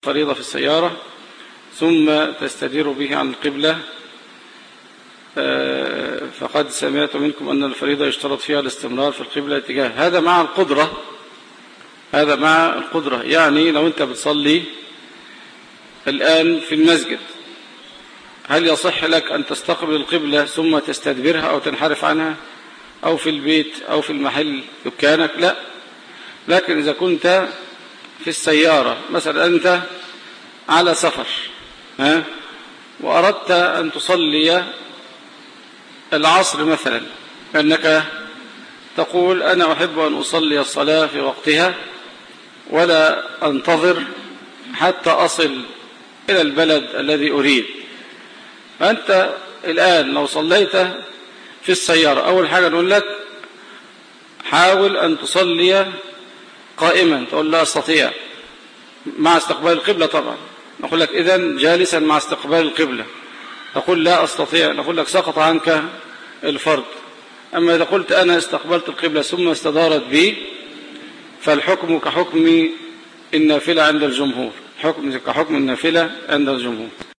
فريضة في السيارة ثم تستدير به عن القبلة، فقد سمعت منكم أن الفريضة يشترط فيها الاستمرار في القبلة اتجاه. هذا مع القدرة، يعني لو أنت بتصلي الآن في المسجد، هل يصح لك أن تستقبل القبلة ثم تستدبرها أو تنحرف عنها، أو في البيت أو في المحل دكانك؟ لا. لكن إذا كنت في السيارة مثلا، أنت على سفر وأردت أن تصلي العصر مثلا، أنك تقول أنا أحب أن أصلي الصلاة في وقتها ولا أنتظر حتى أصل إلى البلد الذي أريد. فأنت الآن لو صليت في السيارة، أول حاجة نقول لك حاول أن تصلي قائما، تقول لا أستطيع مع استقبال القبلة. طبعا نقول لك إذن جالسا مع استقبال القبلة، تقول لا أستطيع، نقول لك سقط عنك الفرض. أما إذا قلت أنا استقبلت القبلة ثم استدارت بي، فالحكم كحكم النافلة عند الجمهور، حكم كحكم النافلة عند الجمهور.